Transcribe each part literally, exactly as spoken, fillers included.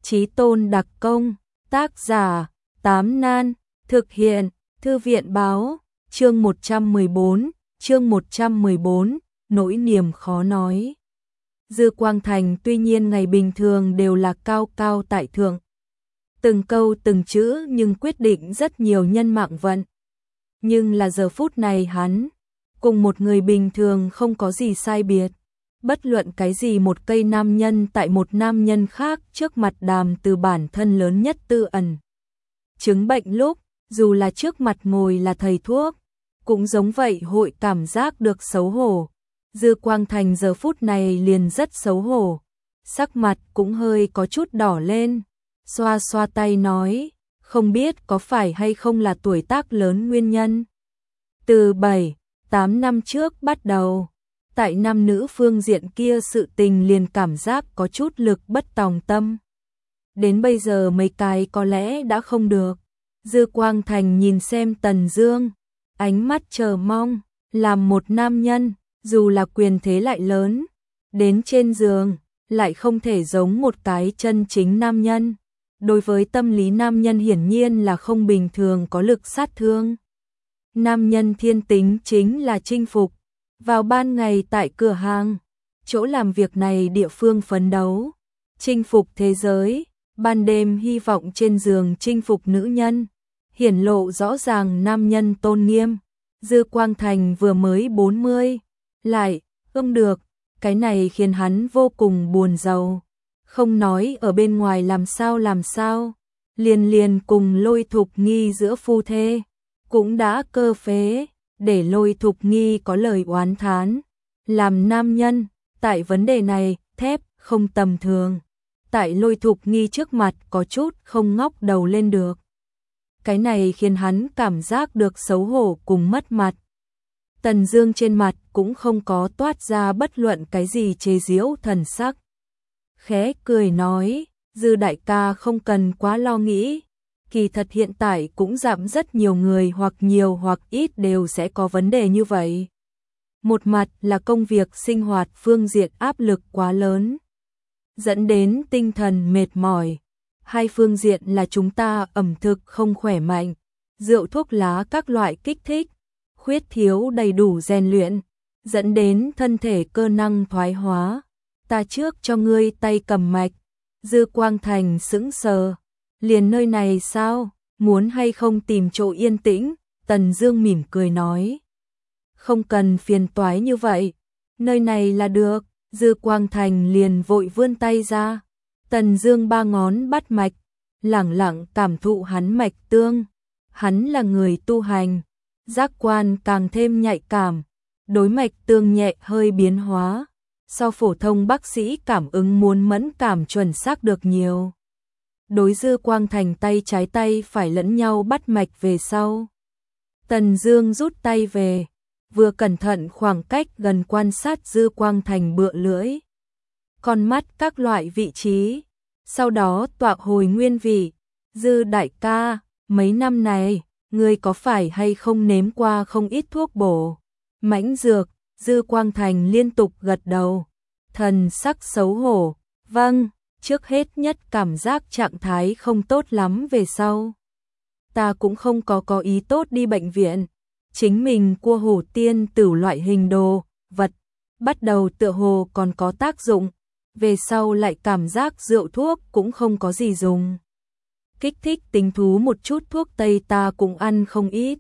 Chí tôn đặc công, tác giả, Tám Nan, thực hiện, Thư viện báo, chương một trăm mười bốn, chương một trăm mười bốn, nỗi niềm khó nói. Dư Quang Thành tuy nhiên ngày bình thường đều là cao cao tại thượng. Từng câu từng chữ nhưng quyết định rất nhiều nhân mạng vận. Nhưng là giờ phút này hắn, cùng một người bình thường không có gì sai biệt. Bất luận cái gì một cây nam nhân tại một nam nhân khác trước mặt đàm từ bản thân lớn nhất tư ẩn. Chứng bệnh lúc, dù là trước mặt ngồi là thầy thuốc, cũng giống vậy hội cảm giác được xấu hổ. Dư Quang Thành giờ phút này liền rất xấu hổ, sắc mặt cũng hơi có chút đỏ lên, xoa xoa tay nói, không biết có phải hay không là tuổi tác lớn nguyên nhân. Từ bảy, tám năm trước bắt đầu, tại nam nữ phương diện kia sự tình liền cảm giác có chút lực bất tòng tâm. Đến bây giờ mấy cái có lẽ đã không được. Dư Quang Thành nhìn xem Tần Dương, ánh mắt chờ mong, làm một nam nhân, dù là quyền thế lại lớn, đến trên giường, lại không thể giống một cái chân chính nam nhân. Đối với tâm lý nam nhân hiển nhiên là không bình thường có lực sát thương. Nam nhân thiên tính chính là chinh phục, vào ban ngày tại cửa hàng, chỗ làm việc này địa phương phấn đấu, chinh phục thế giới, ban đêm hy vọng trên giường chinh phục nữ nhân, hiển lộ rõ ràng nam nhân tôn nghiêm. Dư Quang Thành vừa mới bốn mươi, lại, không được, cái này khiến hắn vô cùng buồn rầu. Không nói ở bên ngoài làm sao làm sao, liền liền cùng Lôi Thục Nghi giữa phu thê, cũng đã cơ phế, để Lôi Thục Nghi có lời oán thán. Làm nam nhân, tại vấn đề này, thép, không tầm thường. Tại Lôi Thục Nghi trước mặt có chút không ngóc đầu lên được. Cái này khiến hắn cảm giác được xấu hổ cùng mất mặt. Tần Dương trên mặt cũng không có toát ra bất luận cái gì chế giễu thần sắc. Khẽ cười nói, Dư đại ca không cần quá lo nghĩ. Kỳ thật hiện tại cũng giảm rất nhiều người hoặc nhiều hoặc ít đều sẽ có vấn đề như vậy. Một mặt là công việc sinh hoạt phương diện áp lực quá lớn, dẫn đến tinh thần mệt mỏi. Hai phương diện là chúng ta ẩm thực không khỏe mạnh, rượu thuốc lá các loại kích thích, khuyết thiếu đầy đủ rèn luyện, dẫn đến thân thể cơ năng thoái hóa. Ta trước cho ngươi tay cầm mạch. Dư Quang Thành sững sờ, liền nơi này sao, muốn hay không tìm chỗ yên tĩnh? Tần Dương mỉm cười nói, không cần phiền toái như vậy, nơi này là được. Dư Quang Thành liền vội vươn tay ra. Tần Dương ba ngón bắt mạch, lẳng lặng cảm thụ hắn mạch tương. Hắn là người tu hành, giác quan càng thêm nhạy cảm, đối mạch tương nhẹ hơi biến hóa, so phổ thông bác sĩ cảm ứng muốn mẫn cảm chuẩn xác được nhiều. Đối Dư Quang Thành tay trái tay phải lẫn nhau bắt mạch về sau. Tần Dương rút tay về, vừa cẩn thận khoảng cách gần quan sát Dư Quang Thành bựa lưỡi, con mắt các loại vị trí, sau đó tọa hồi nguyên vị. Dư đại ca, mấy năm này, ngươi có phải hay không nếm qua không ít thuốc bổ, mãnh dược? Dư Quang Thành liên tục gật đầu, thần sắc xấu hổ, vâng, trước hết nhất cảm giác trạng thái không tốt lắm về sau. Ta cũng không có có ý tốt đi bệnh viện, chính mình cua hổ tiên tử loại hình đồ, vật, bắt đầu tựa hồ còn có tác dụng, về sau lại cảm giác rượu thuốc cũng không có gì dùng. Kích thích tính thú một chút thuốc tây ta cũng ăn không ít.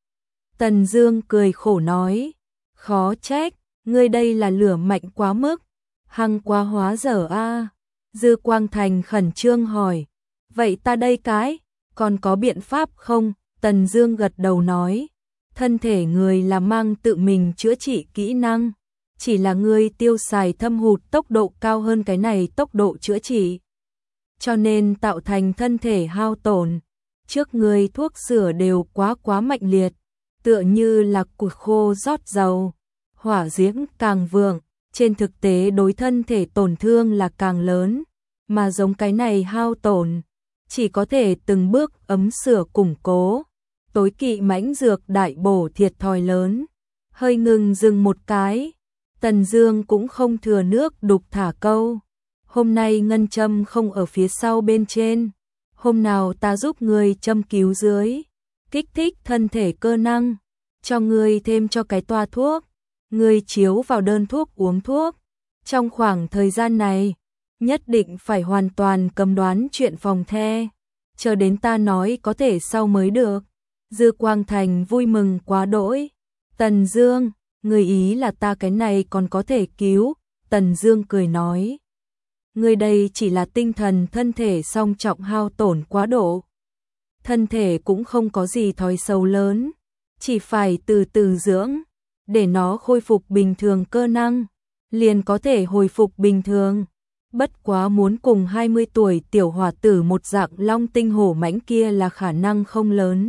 Tần Dương cười khổ nói, khó trách, ngươi đây là lửa mạnh quá mức, hăng quá hóa dở a. Dư Quang Thành khẩn trương hỏi, vậy ta đây cái, còn có biện pháp không? Tần Dương gật đầu nói, thân thể người là mang tự mình chữa trị kỹ năng, chỉ là ngươi tiêu xài thâm hụt tốc độ cao hơn cái này tốc độ chữa trị, cho nên tạo thành thân thể hao tổn. Trước ngươi thuốc sửa đều quá quá mạnh liệt, tựa như là củi khô rót dầu, hỏa diễm càng vượng, trên thực tế đối thân thể tổn thương là càng lớn, mà giống cái này hao tổn, chỉ có thể từng bước ấm sửa củng cố. Tối kỵ mãnh dược đại bổ thiệt thòi lớn. Hơi ngừng dừng một cái, Tần Dương cũng không thừa nước đục thả câu, hôm nay ngân châm không ở phía sau bên trên, hôm nào ta giúp ngươi châm cứu dưới, kích thích thân thể cơ năng, cho ngươi thêm cho cái toa thuốc, ngươi chiếu vào đơn thuốc uống thuốc. Trong khoảng thời gian này, nhất định phải hoàn toàn cấm đoán chuyện phòng the, chờ đến ta nói có thể sau mới được. Dư Quang Thành vui mừng quá đỗi. Tần Dương, người ý là ta cái này còn có thể cứu. Tần Dương cười nói, người đây chỉ là tinh thần thân thể song trọng hao tổn quá độ. Thân thể cũng không có gì thói xấu lớn, chỉ phải từ từ dưỡng, để nó khôi phục bình thường cơ năng, liền có thể hồi phục bình thường. Bất quá muốn cùng hai mươi tuổi tiểu hòa tử một dạng long tinh hổ mãnh kia là khả năng không lớn.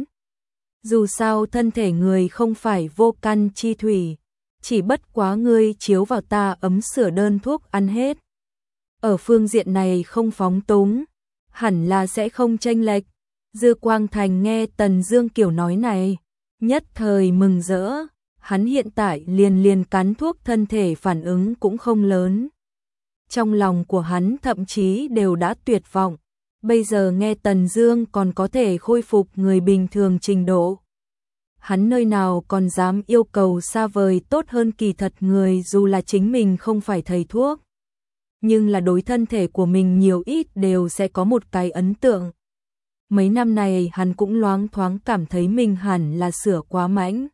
Dù sao thân thể người không phải vô căn chi thủy, chỉ bất quá ngươi chiếu vào ta ấm sửa đơn thuốc ăn hết. Ở phương diện này không phóng túng, hẳn là sẽ không chênh lệch. Dư Quang Thành nghe Tần Dương kiểu nói này, nhất thời mừng rỡ, hắn hiện tại liền liền cắn thuốc thân thể phản ứng cũng không lớn. Trong lòng của hắn thậm chí đều đã tuyệt vọng, bây giờ nghe Tần Dương còn có thể khôi phục người bình thường trình độ. Hắn nơi nào còn dám yêu cầu xa vời tốt hơn, kỳ thật người dù là chính mình không phải thầy thuốc, nhưng là đối thân thể của mình nhiều ít đều sẽ có một cái ấn tượng. Mấy năm này hắn cũng loáng thoáng cảm thấy mình hẳn là sửa quá mãnh,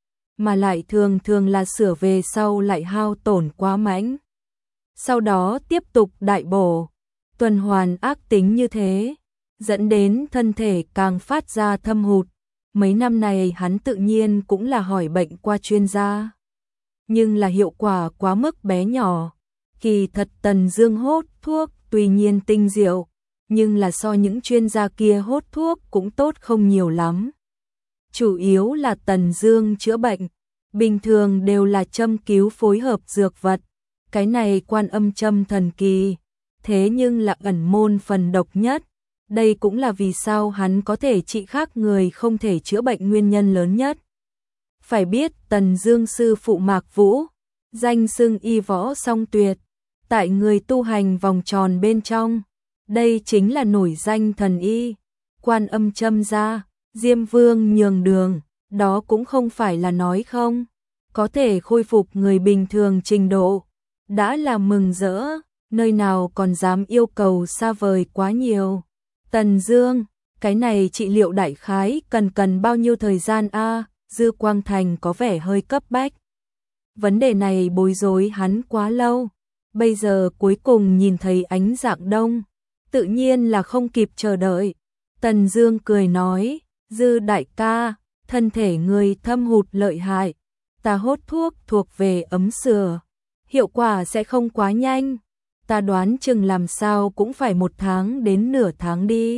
mà lại thường thường là sửa về sau lại hao tổn quá mãnh. Sau đó tiếp tục đại bổ, tuần hoàn ác tính như thế, dẫn đến thân thể càng phát ra thâm hụt. Mấy năm này hắn tự nhiên cũng là hỏi bệnh qua chuyên gia, nhưng là hiệu quả quá mức bé nhỏ. Kỳ thật Tần Dương hốt thuốc tuy nhiên tinh diệu, nhưng là so những chuyên gia kia hốt thuốc cũng tốt không nhiều lắm. Chủ yếu là Tần Dương chữa bệnh, bình thường đều là châm cứu phối hợp dược vật. Cái này Quan Âm châm thần kỳ, thế nhưng là ẩn môn phần độc nhất. Đây cũng là vì sao hắn có thể trị khác người không thể chữa bệnh nguyên nhân lớn nhất. Phải biết Tần Dương sư phụ Mạc Vũ, danh xưng y võ song tuyệt, tại người tu hành vòng tròn bên trong, đây chính là nổi danh thần y. Quan Âm châm ra, Diêm Vương nhường đường, đó cũng không phải là nói không, có thể khôi phục người bình thường trình độ, đã là mừng rỡ, nơi nào còn dám yêu cầu xa vời quá nhiều. Tần Dương, cái này trị liệu đại khái cần cần bao nhiêu thời gian a? Dư Quang Thành có vẻ hơi cấp bách. Vấn đề này bối rối hắn quá lâu, bây giờ cuối cùng nhìn thấy ánh dạng đông, tự nhiên là không kịp chờ đợi. Tần Dương cười nói, Dư đại ca, thân thể người thâm hụt lợi hại, ta hốt thuốc thuộc về ấm sửa, hiệu quả sẽ không quá nhanh. Ta đoán chừng làm sao cũng phải một tháng đến nửa tháng đi.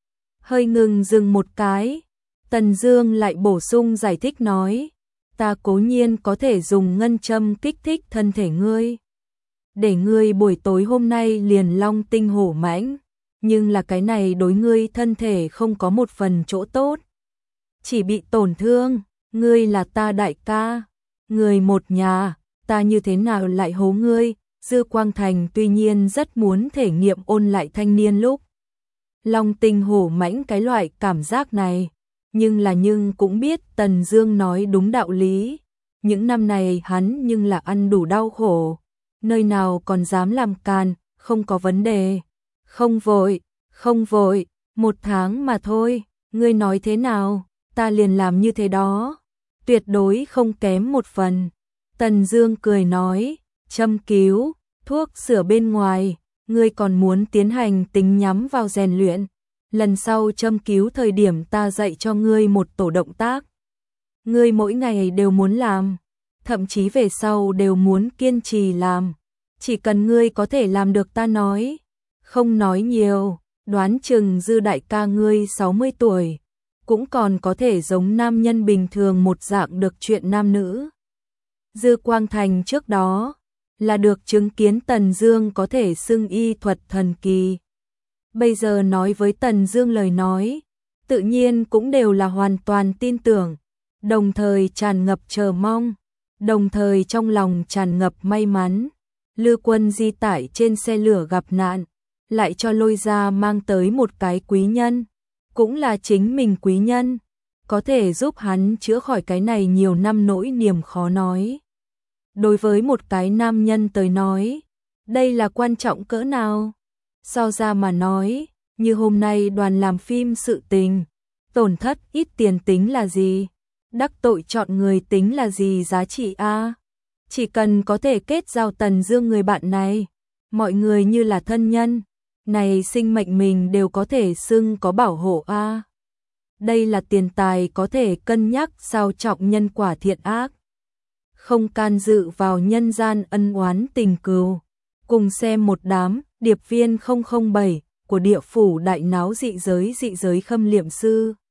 Hơi ngừng dừng một cái, Tần Dương lại bổ sung giải thích nói, ta cố nhiên có thể dùng ngân châm kích thích thân thể ngươi, để ngươi buổi tối hôm nay liền long tinh hổ mãnh, nhưng là cái này đối ngươi thân thể không có một phần chỗ tốt, chỉ bị tổn thương. Ngươi là ta đại ca, người một nhà, ta như thế nào lại hố ngươi? Dư Quang Thành tuy nhiên rất muốn thể nghiệm ôn lại thanh niên lúc long tinh hổ mãnh cái loại cảm giác này, nhưng là nhưng cũng biết Tần Dương nói đúng đạo lý. Những năm này hắn nhưng là ăn đủ đau khổ, nơi nào còn dám làm càn. Không có vấn đề, không vội, không vội, một tháng mà thôi, ngươi nói thế nào, ta liền làm như thế đó, tuyệt đối không kém một phần. Tần Dương cười nói, châm cứu, thuốc sửa bên ngoài, ngươi còn muốn tiến hành tính nhắm vào rèn luyện. Lần sau châm cứu thời điểm ta dạy cho ngươi một tổ động tác, ngươi mỗi ngày đều muốn làm, thậm chí về sau đều muốn kiên trì làm. Chỉ cần ngươi có thể làm được ta nói, không nói nhiều, đoán chừng Dư đại ca ngươi sáu mươi tuổi, cũng còn có thể giống nam nhân bình thường một dạng được chuyện nam nữ. Dư Quang Thành trước đó là được chứng kiến Tần Dương có thể xưng y thuật thần kỳ. Bây giờ nói với Tần Dương lời nói, tự nhiên cũng đều là hoàn toàn tin tưởng, đồng thời tràn ngập chờ mong, đồng thời trong lòng tràn ngập may mắn. Lư Quân Di tải trên xe lửa gặp nạn, lại cho Lôi gia mang tới một cái quý nhân, cũng là chính mình quý nhân, có thể giúp hắn chữa khỏi cái này nhiều năm nỗi niềm khó nói. Đối với một cái nam nhân tới nói, đây là quan trọng cỡ nào? So ra mà nói, như hôm nay đoàn làm phim sự tình, tổn thất ít tiền tính là gì? Đắc tội chọn người tính là gì giá trị a? Chỉ cần có thể kết giao Tần Dương người bạn này, mọi người như là thân nhân, này sinh mệnh mình đều có thể xưng có bảo hộ a. Đây là tiền tài có thể cân nhắc sao trọng nhân quả thiện ác. Không can dự vào nhân gian ân oán tình cừu. Cùng xem một đám điệp viên không không bảy của địa phủ đại náo dị giới dị giới khâm liệm sư.